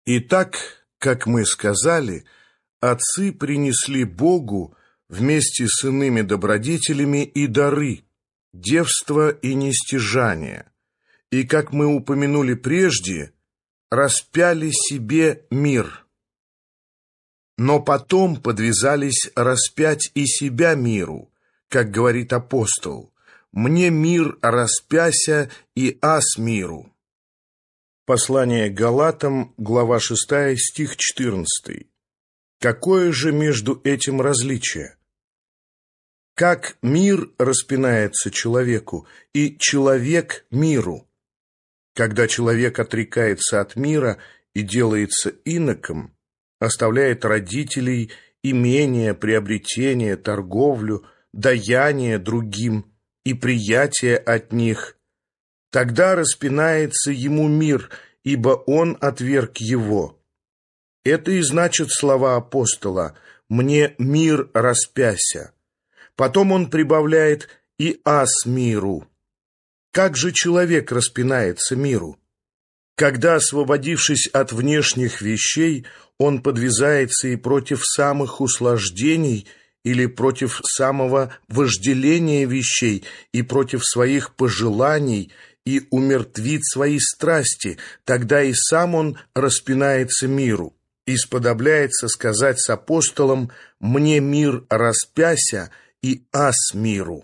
Итак, как мы сказали, отцы принесли Богу вместе с иными добродетелями и дары, девство и нестяжание, и, как мы упомянули прежде, распяли себе мир. Но потом подвязались распять и себя миру, как говорит апостол: «Мне мир распяся и аз миру». Послание к Галатам, глава 6, стих 14. Какое же между этим различие? Как мир распинается человеку, и человек миру? Когда человек отрекается от мира и делается иноком, оставляет родителей, имение, приобретение, торговлю, даяние другим и приятие от них, тогда распинается ему мир, ибо он отверг его. Это и значит слова апостола: «Мне мир распяся». Потом он прибавляет: «и аз миру». Как же человек распинается миру? Когда, освободившись от внешних вещей, он подвязается и против самых услаждений, или против самого вожделения вещей, и против своих пожеланий, и умертвит свои страсти, тогда и сам он распинается миру, и сподобляется сказать с апостолом: «Мне мир распяся, и аз миру».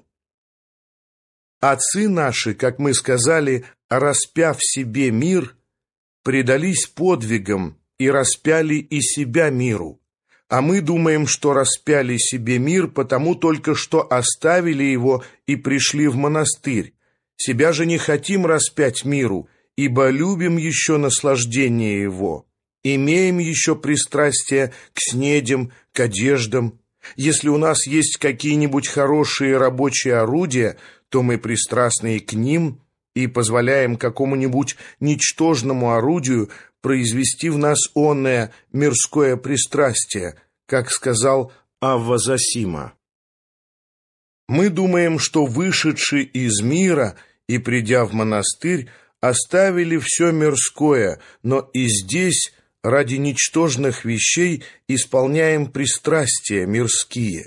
Отцы наши, как мы сказали, распяв себе мир, предались подвигам и распяли и себя миру. А мы думаем, что распяли себе мир, потому только что оставили его и пришли в монастырь. Себя же не хотим распять миру, ибо любим еще наслаждение его, имеем еще пристрастие к снедям, к одеждам. Если у нас есть какие-нибудь хорошие рабочие орудия, то мы пристрастны и к ним, и позволяем какому-нибудь ничтожному орудию произвести в нас онное мирское пристрастие, как сказал Авва Зосима. Мы думаем, что, вышедши из мира и придя в монастырь, оставили все мирское, но и здесь ради ничтожных вещей исполняем пристрастия мирские.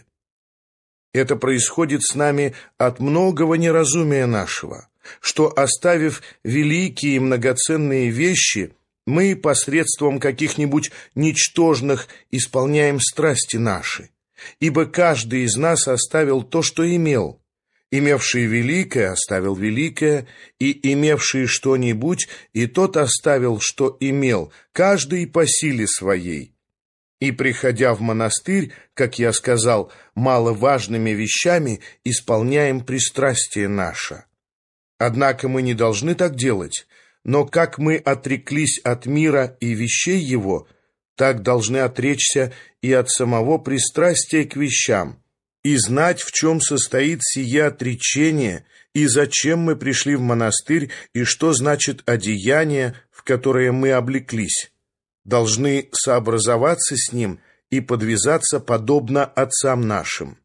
Это происходит с нами от многого неразумия нашего, что, оставив великие и многоценные вещи, мы посредством каких-нибудь ничтожных исполняем страсти наши. Ибо каждый из нас оставил то, что имел. Имевший великое оставил великое, и имевший что-нибудь, и тот оставил, что имел, каждый по силе своей. И, приходя в монастырь, как я сказал, маловажными вещами исполняем пристрастие наше. Однако мы не должны так делать, но как мы отреклись от мира и вещей его, так должны отречься и от самого пристрастия к вещам, и знать, в чем состоит сие отречение, и зачем мы пришли в монастырь, и что значит одеяние, в которое мы облеклись. Должны сообразоваться с ним и подвязаться подобно отцам нашим.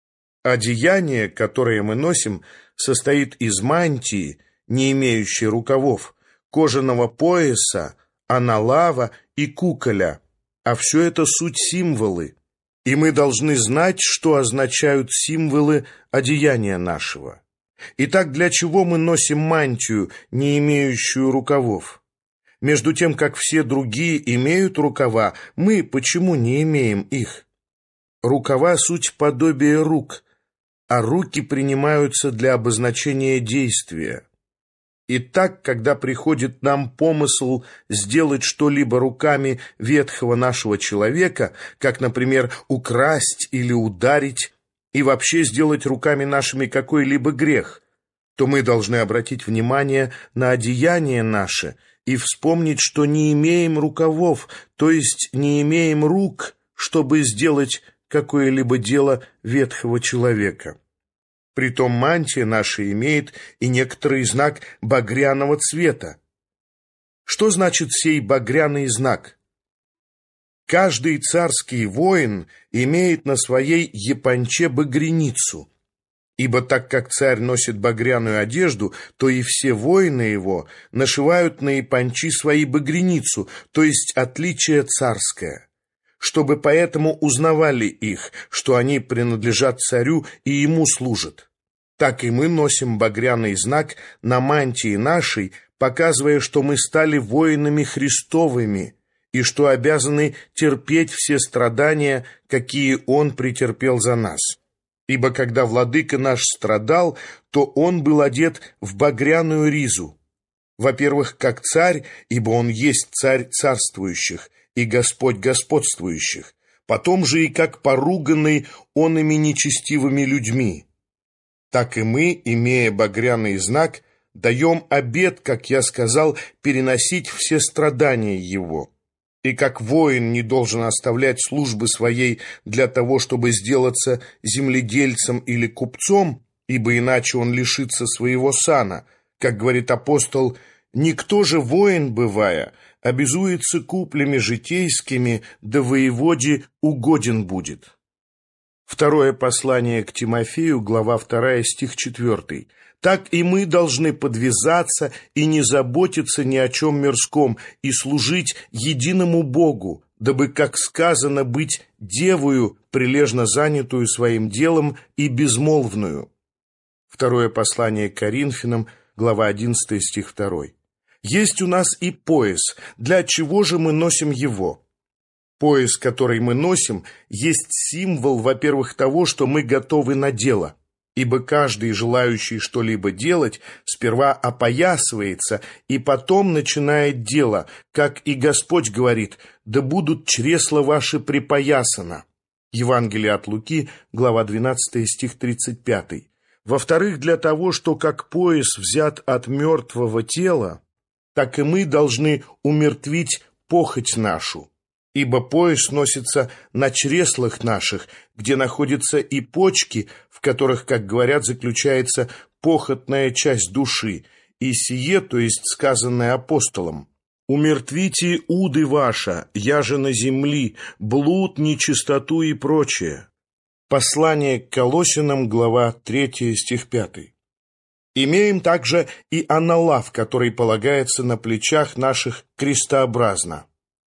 Одеяние, которое мы носим, состоит из мантии, не имеющей рукавов, кожаного пояса, аналава и куколя, а все это суть символы, и мы должны знать, что означают символы одеяния нашего. Итак, для чего мы носим мантию, не имеющую рукавов? Между тем, как все другие имеют рукава, мы почему не имеем их? Рукава — суть подобие рук, а руки принимаются для обозначения действия. Итак, когда приходит нам помысл сделать что-либо руками ветхого нашего человека, как, например, украсть или ударить, и вообще сделать руками нашими какой-либо грех, то мы должны обратить внимание на одеяние наше и вспомнить, что не имеем рукавов, то есть не имеем рук, чтобы сделать какое-либо дело ветхого человека. Притом мантия наша имеет и некоторый знак багряного цвета. Что значит сей багряный знак? Каждый царский воин имеет на своей японче багряницу, Ибо так как царь носит багряную одежду, то и все воины его нашивают на япончи свои багряницу, то есть отличие царское, чтобы поэтому узнавали их, что они принадлежат царю и ему служат. Так и мы носим багряный знак на мантии нашей, показывая, что мы стали воинами Христовыми и что обязаны терпеть все страдания, какие Он претерпел за нас. Ибо когда владыка наш страдал, то он был одет в багряную ризу. Во-первых, как царь, ибо он есть царь царствующих и Господь господствующих. Потом же и как поруганный онными нечестивыми людьми. Так и мы, имея багряный знак, даем обет, как я сказал, переносить все страдания его. И как воин не должен оставлять службы своей для того, чтобы сделаться земледельцем или купцом, ибо иначе он лишится своего сана, как говорит апостол, «Никто же воин, бывая, обязуется куплями житейскими, да воеводе угоден будет». Второе послание к Тимофею, глава 2, стих 4. «Так и мы должны подвязаться и не заботиться ни о чем мирском, и служить единому Богу, дабы, как сказано, быть девою, прилежно занятую своим делом и безмолвную». Второе послание к Коринфянам, глава 11, стих 2. «Есть у нас и пояс. Для чего же мы носим его?» Пояс, который мы носим, есть символ, во-первых, того, что мы готовы на дело. Ибо каждый, желающий что-либо делать, сперва опоясывается и потом начинает дело, как и Господь говорит, «Да будут чресла ваши припоясано». Евангелие от Луки, глава 12, стих 35. Во-вторых, для того, что как пояс взят от мертвого тела, так и мы должны умертвить похоть нашу. Ибо пояс носится на чреслах наших, где находятся и почки, в которых, как говорят, заключается похотная часть души, и сие, то есть сказанное апостолом. «Умертвите уды ваша, яже на земли, блуд, нечистоту и прочее». Послание к Колоссянам, глава 3, стих 5. Имеем также и аналав, который полагается на плечах наших крестообразно.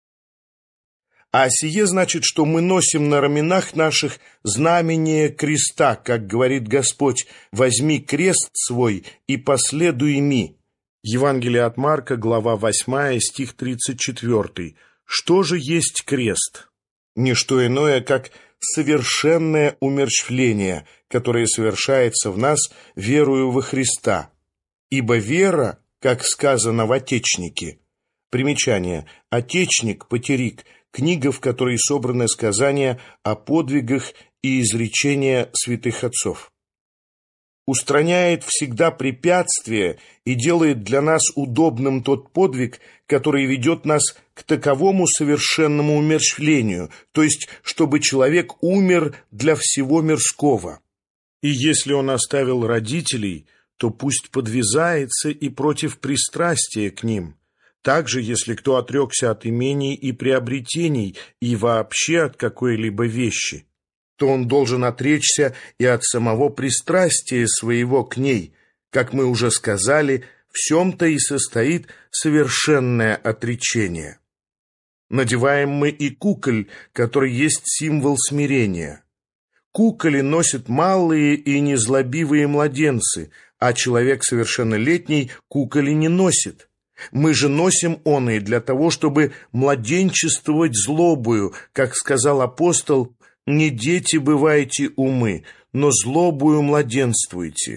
А сие значит, что мы носим на раменах наших знамение креста, как говорит Господь, «Возьми крест свой и последуй ми». Евангелие от Марка, глава 8, стих 34. Что же есть крест? Не что иное, как совершенное умерщвление, которое совершается в нас верою во Христа. Ибо вера, как сказано в Отечнике. Примечание. Отечник, потерик, книга, в которой собраны сказания о подвигах и изречения святых отцов. Устраняет всегда препятствия и делает для нас удобным тот подвиг, который ведет нас к таковому совершенному умерщвлению, то есть, чтобы человек умер для всего мирского. И если он оставил родителей, то пусть подвязается и против пристрастия к ним. Также, если кто отрекся от имений и приобретений и вообще от какой-либо вещи, то он должен отречься и от самого пристрастия своего к ней. Как мы уже сказали, в сем-то и состоит совершенное отречение. Надеваем мы и куколь, который есть символ смирения. Куколи носят малые и незлобивые младенцы, а человек совершеннолетний куколи не носит. Мы же носим оные для того, чтобы младенчествовать злобою, как сказал апостол, «Не дети бывайте умы, но злобою младенствуйте».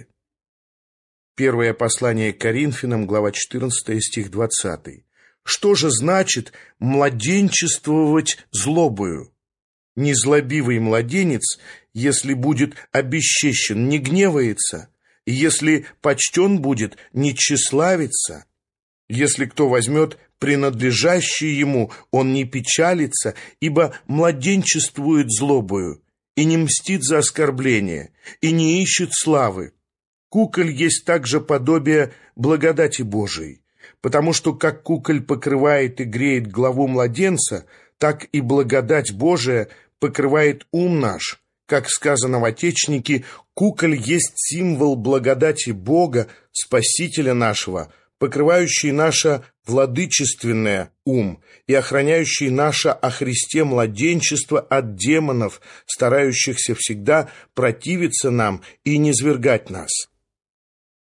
Первое послание к Коринфянам, глава 14, стих 20. Что же значит младенчествовать злобою? Незлобивый младенец, если будет обесчещен, не гневается, и если почтен будет, не тщеславится. Если кто возьмет принадлежащее ему, он не печалится, ибо младенчествует злобою, и не мстит за оскорбление, и не ищет славы. Куколь есть также подобие благодати Божией, потому что как куколь покрывает и греет главу младенца, так и благодать Божия покрывает ум наш, Как сказано в Отечнике, куколь есть символ благодати Бога, Спасителя нашего, покрывающий наше владычественное ум и охраняющий наше о Христе младенчество от демонов, старающихся всегда противиться нам и низвергать нас.